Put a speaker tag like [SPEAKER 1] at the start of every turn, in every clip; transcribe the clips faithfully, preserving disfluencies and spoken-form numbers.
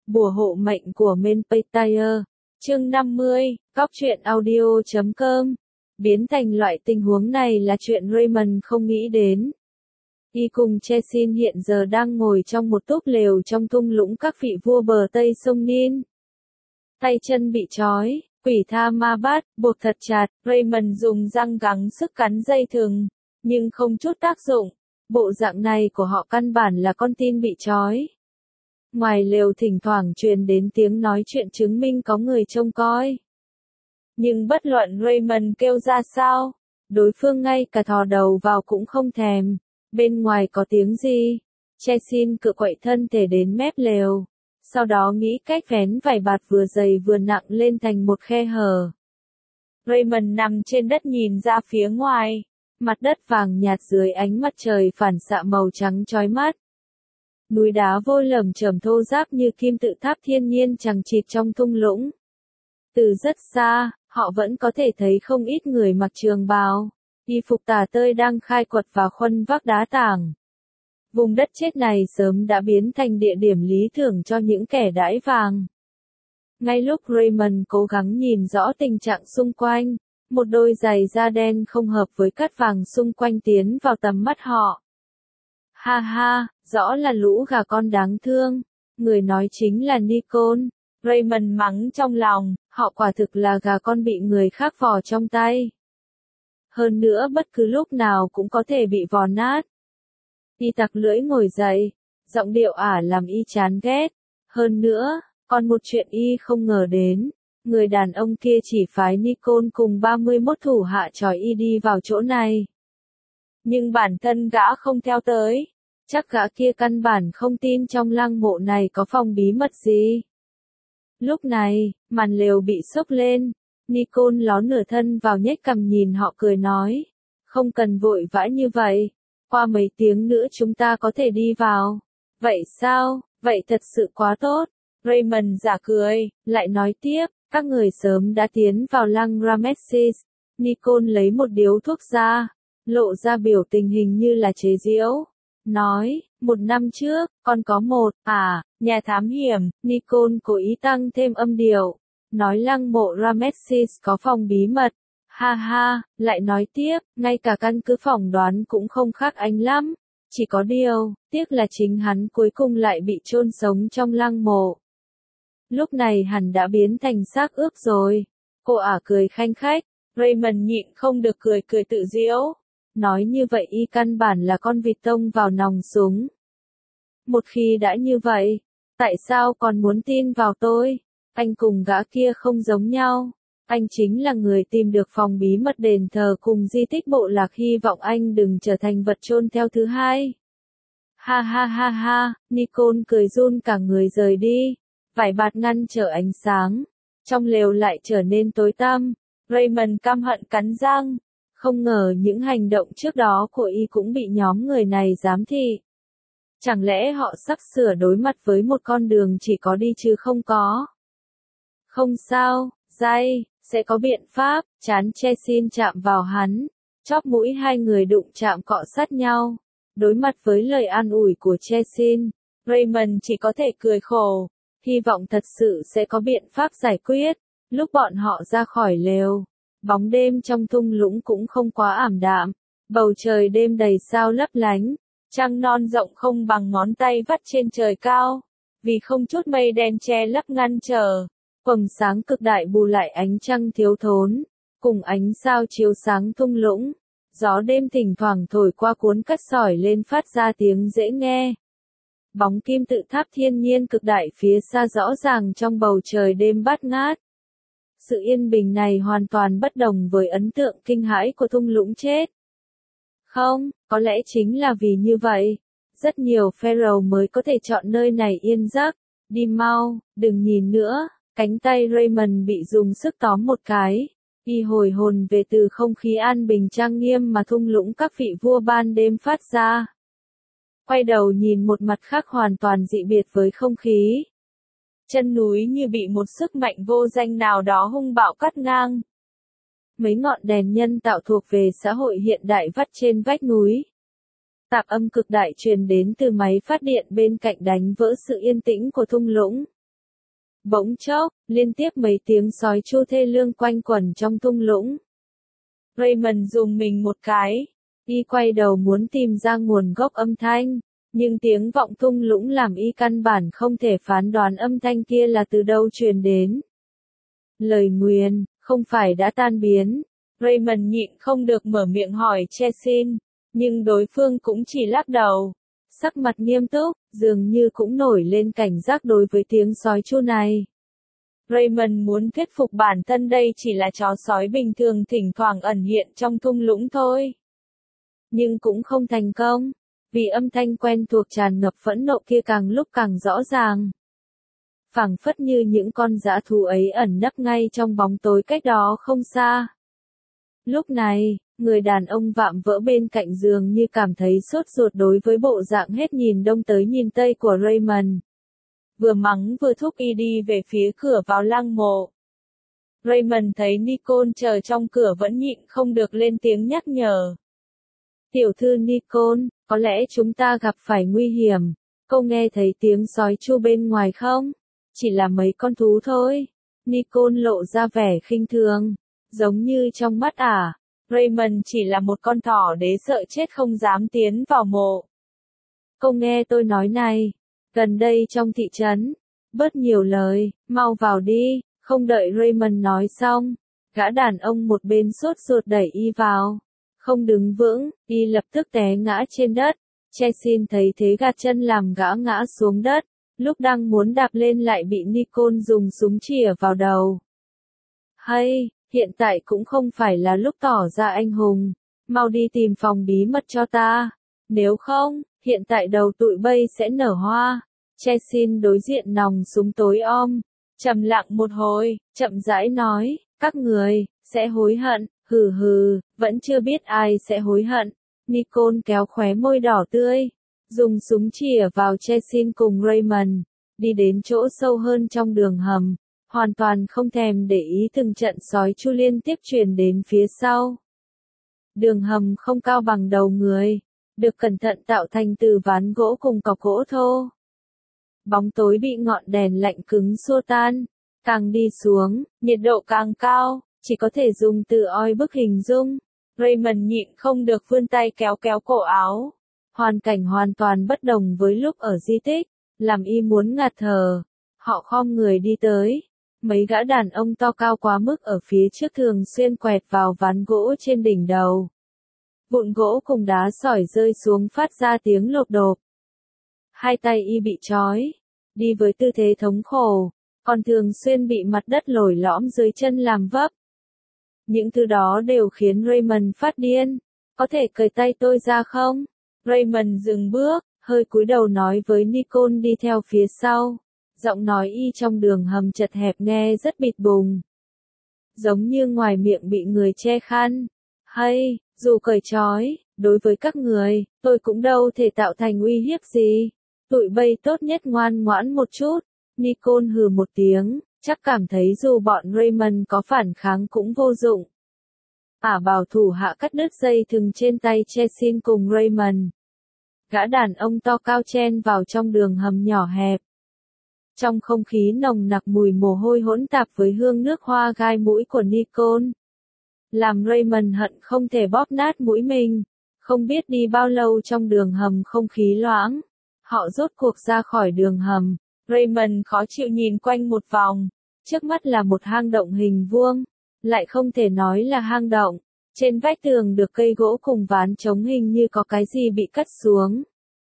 [SPEAKER 1] Bùa hộ mệnh của Menpetire. Chương năm mươi, Cóc truyện audio chấm com. Biến thành loại tình huống này là chuyện Raymond không nghĩ đến. Y cùng Chesin hiện giờ đang ngồi trong một túp lều trong thung lũng các vị vua bờ Tây sông Nin. Tay chân bị trói, quỷ tha ma bát, buộc thật chặt, Raymond dùng răng gắng sức cắn dây thừng, nhưng không chút tác dụng. Bộ dạng này của họ căn bản là con tin bị trói. Ngoài lều thỉnh thoảng truyền đến tiếng nói chuyện chứng minh có người trông coi. Nhưng bất luận Raymond kêu ra sao, đối phương ngay cả thò đầu vào cũng không thèm. Bên ngoài có tiếng gì? Chesin cựa quậy thân thể đến mép lều. Sau đó nghĩ cách vén vải bạt vừa dày vừa nặng lên thành một khe hở. Raymond nằm trên đất nhìn ra phía ngoài. Mặt đất vàng nhạt dưới ánh mặt trời phản xạ màu trắng chói mắt. Núi đá vôi lởm chởm thô ráp như kim tự tháp thiên nhiên chằng chịt trong thung lũng. Từ rất xa, họ vẫn có thể thấy không ít người mặc trường bào, y phục tả tơi đang khai quật và khuân vác đá tảng. Vùng đất chết này sớm đã biến thành địa điểm lý tưởng cho những kẻ đãi vàng. Ngay lúc Raymond cố gắng nhìn rõ tình trạng xung quanh, một đôi giày da đen không hợp với cát vàng xung quanh tiến vào tầm mắt họ. Ha ha, rõ là lũ gà con đáng thương. Người nói chính là Nicole. Raymond mắng trong lòng, họ quả thực là gà con bị người khác vò trong tay. Hơn nữa bất cứ lúc nào cũng có thể bị vò nát. Y tặc lưỡi ngồi dậy, giọng điệu ả làm y chán ghét. Hơn nữa, còn một chuyện y không ngờ đến, người đàn ông kia chỉ phái Nicole cùng ba mươi mốt thủ hạ trói y đi vào chỗ này. Nhưng bản thân gã không theo tới. Chắc gã kia căn bản không tin trong lăng mộ này có phòng bí mật gì. Lúc này, màn lều bị xốc lên. Nicole ló nửa thân vào nhếch cằm nhìn họ cười nói. Không cần vội vã như vậy. Qua mấy tiếng nữa chúng ta có thể đi vào. Vậy sao? Vậy thật sự quá tốt. Raymond giả cười, lại nói tiếp. Các người sớm đã tiến vào lăng Ramesses. Nicole lấy một điếu thuốc ra. Lộ ra biểu tình hình như là chế giễu. Nói, một năm trước, con có một, à, nhà thám hiểm, Nicole cố ý tăng thêm âm điệu. Nói lăng mộ Ramesses có phòng bí mật. Ha ha, lại nói tiếp, ngay cả căn cứ phỏng đoán cũng không khác anh lắm. Chỉ có điều, tiếc là chính hắn cuối cùng lại bị chôn sống trong lăng mộ. Lúc này hẳn đã biến thành xác ướp rồi. Cô ả cười khanh khách, Raymond nhịn không được cười cười tự giễu. Nói như vậy y căn bản là con vịt tông vào nòng súng. Một khi đã như vậy, tại sao còn muốn tin vào tôi? Anh cùng gã kia không giống nhau. Anh chính là người tìm được phòng bí mật đền thờ cùng di tích bộ lạc, hy vọng anh đừng trở thành vật chôn theo thứ hai. Ha ha ha ha, Nicole cười run cả người rời đi. Vải bạt ngăn trở ánh sáng. Trong lều lại trở nên tối tăm. Raymond căm hận cắn răng. Không ngờ những hành động trước đó của y cũng bị nhóm người này giám thị. Chẳng lẽ họ sắp sửa đối mặt với một con đường chỉ có đi chứ không có? Không sao, dây, sẽ có biện pháp. Chán Chesin chạm vào hắn. Chóp mũi hai người đụng chạm cọ sát nhau. Đối mặt với lời an ủi của Chesin, Raymond chỉ có thể cười khổ. Hy vọng thật sự sẽ có biện pháp giải quyết. Lúc bọn họ ra khỏi lều, bóng đêm trong thung lũng cũng không quá ảm đạm. Bầu trời đêm đầy sao lấp lánh. Trăng non rộng không bằng ngón tay vắt trên trời cao. Vì không chút mây đen che lấp ngăn trở. Quầng sáng cực đại bù lại ánh trăng thiếu thốn. Cùng ánh sao chiếu sáng thung lũng. Gió đêm thỉnh thoảng thổi qua cuốn cát sỏi lên phát ra tiếng dễ nghe. Bóng kim tự tháp thiên nhiên cực đại phía xa rõ ràng trong bầu trời đêm bát ngát. Sự yên bình này hoàn toàn bất đồng với ấn tượng kinh hãi của thung lũng chết. Không, có lẽ chính là vì như vậy. Rất nhiều pharaoh mới có thể chọn nơi này yên giấc. Đi mau, đừng nhìn nữa. Cánh tay Raymond bị dùng sức tóm một cái. Y hồi hồn về từ không khí an bình trang nghiêm mà thung lũng các vị vua ban đêm phát ra. Quay đầu nhìn một mặt khác hoàn toàn dị biệt với không khí. Chân núi như bị một sức mạnh vô danh nào đó hung bạo cắt ngang. Mấy ngọn đèn nhân tạo thuộc về xã hội hiện đại vắt trên vách núi. Tạp âm cực đại truyền đến từ máy phát điện bên cạnh đánh vỡ sự yên tĩnh của thung lũng. Bỗng chốc, liên tiếp mấy tiếng sói tru thê lương quanh quẩn trong thung lũng. Raymond rùng mình một cái. Y quay đầu muốn tìm ra nguồn gốc âm thanh, nhưng tiếng vọng thung lũng làm y căn bản không thể phán đoán âm thanh kia là từ đâu truyền đến. Lời nguyền, không phải đã tan biến. Raymond nhịn không được mở miệng hỏi Chesin, nhưng đối phương cũng chỉ lắc đầu. Sắc mặt nghiêm túc, dường như cũng nổi lên cảnh giác đối với tiếng sói tru này. Raymond muốn thuyết phục bản thân đây chỉ là chó sói bình thường thỉnh thoảng ẩn hiện trong thung lũng thôi. Nhưng cũng không thành công, vì âm thanh quen thuộc tràn ngập phẫn nộ kia càng lúc càng rõ ràng. Phảng phất như những con dã thú ấy ẩn nấp ngay trong bóng tối cách đó không xa. Lúc này, người đàn ông vạm vỡ bên cạnh giường như cảm thấy sốt ruột đối với bộ dạng hết nhìn đông tới nhìn tây của Raymond. Vừa mắng vừa thúc y đi về phía cửa vào lăng mộ. Raymond thấy Nicole chờ trong cửa vẫn nhịn không được lên tiếng nhắc nhở. Tiểu thư Nicole, có lẽ chúng ta gặp phải nguy hiểm. Cô nghe thấy tiếng sói tru bên ngoài không? Chỉ là mấy con thú thôi. Nicole lộ ra vẻ khinh thường. Giống như trong mắt ả, Raymond chỉ là một con thỏ đế sợ chết không dám tiến vào mộ. Cô nghe tôi nói này. Gần đây trong thị trấn. Bớt nhiều lời, mau vào đi. Không đợi Raymond nói xong. Gã đàn ông một bên sốt ruột đẩy y vào. Không đứng vững, y lập tức té ngã trên đất. Chesin thấy thế gạt chân làm gã ngã xuống đất. Lúc đang muốn đạp lên lại bị Nicole dùng súng chĩa vào đầu. Hay, hiện tại cũng không phải là lúc tỏ ra anh hùng. Mau đi tìm phòng bí mật cho ta. Nếu không, hiện tại đầu tụi bay sẽ nở hoa. Chesin đối diện nòng súng tối om. Trầm lặng một hồi, chậm rãi nói, các người, sẽ hối hận, hừ hừ, vẫn chưa biết ai sẽ hối hận. Nicole kéo khóe môi đỏ tươi. Dùng súng chĩa vào Chesin cùng Raymond. Đi đến chỗ sâu hơn trong đường hầm. Hoàn toàn không thèm để ý từng trận sói tru liên tiếp truyền đến phía sau. Đường hầm không cao bằng đầu người. Được cẩn thận tạo thành từ ván gỗ cùng cọc gỗ thô. Bóng tối bị ngọn đèn lạnh cứng xua tan. Càng đi xuống, nhiệt độ càng cao. Chỉ có thể dùng từ oi bức hình dung. Raymond nhịn không được vươn tay kéo kéo cổ áo. Hoàn cảnh hoàn toàn bất đồng với lúc ở di tích. Làm y muốn ngạt thở. Họ khom người đi tới. Mấy gã đàn ông to cao quá mức ở phía trước thường xuyên quẹt vào ván gỗ trên đỉnh đầu. Vụn gỗ cùng đá sỏi rơi xuống phát ra tiếng lộp độp. Hai tay y bị trói. Đi với tư thế thống khổ. Còn thường xuyên bị mặt đất lồi lõm dưới chân làm vấp. Những thứ đó đều khiến Raymond phát điên. Có thể cởi tay tôi ra không? Raymond dừng bước, hơi cúi đầu nói với Nicole đi theo phía sau. Giọng nói y trong đường hầm chật hẹp nghe rất bịt bùng. Giống như ngoài miệng bị người che khăn. Hay, dù cởi trói, đối với các người, tôi cũng đâu thể tạo thành uy hiếp gì. Tụi bay tốt nhất ngoan ngoãn một chút. Nicole hừ một tiếng, chắc cảm thấy dù bọn Raymond có phản kháng cũng vô dụng. Ả bảo thủ hạ cắt đứt dây thừng trên tay Chesin cùng Raymond. Gã đàn ông to cao chen vào trong đường hầm nhỏ hẹp. Trong không khí nồng nặc mùi mồ hôi hỗn tạp với hương nước hoa gai mũi của Nicole. Làm Raymond hận không thể bóp nát mũi mình. Không biết đi bao lâu trong đường hầm không khí loãng. Họ rốt cuộc ra khỏi đường hầm. Raymond khó chịu nhìn quanh một vòng. Trước mắt là một hang động hình vuông. Lại không thể nói là hang động. Trên vách tường được cây gỗ cùng ván chống hình như có cái gì bị cắt xuống.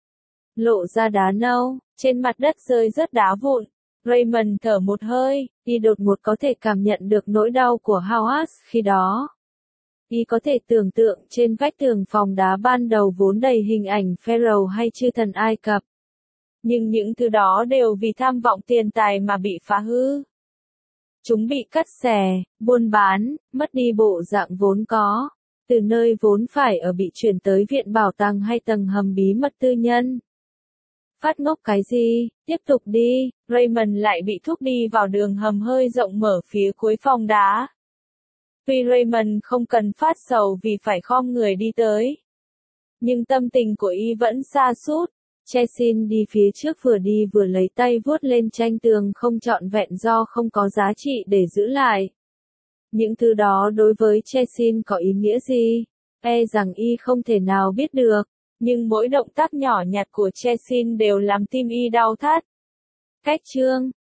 [SPEAKER 1] Lộ ra đá nâu, trên mặt đất rơi rất đá vụn. Raymond thở một hơi, y đột ngột có thể cảm nhận được nỗi đau của Howard khi đó. Y có thể tưởng tượng trên vách tường phòng đá ban đầu vốn đầy hình ảnh Pharaoh hay chư thần Ai Cập. Nhưng những thứ đó đều vì tham vọng tiền tài mà bị phá hư. Chúng bị cắt xẻ, buôn bán, mất đi bộ dạng vốn có. Từ nơi vốn phải ở bị chuyển tới viện bảo tàng hay tầng hầm bí mật tư nhân. Phát ngốc cái gì, tiếp tục đi, Raymond lại bị thúc đi vào đường hầm hơi rộng mở phía cuối phòng đá. Tuy Raymond không cần phát sầu vì phải khom người đi tới. Nhưng tâm tình của y vẫn sa sút. Chessin đi phía trước vừa đi vừa lấy tay vuốt lên tranh tường không trọn vẹn do không có giá trị để giữ lại. Những thứ đó đối với Chessin có ý nghĩa gì? E rằng y không thể nào biết được, nhưng mỗi động tác nhỏ nhặt của Chessin đều làm tim y đau thắt. Cách chương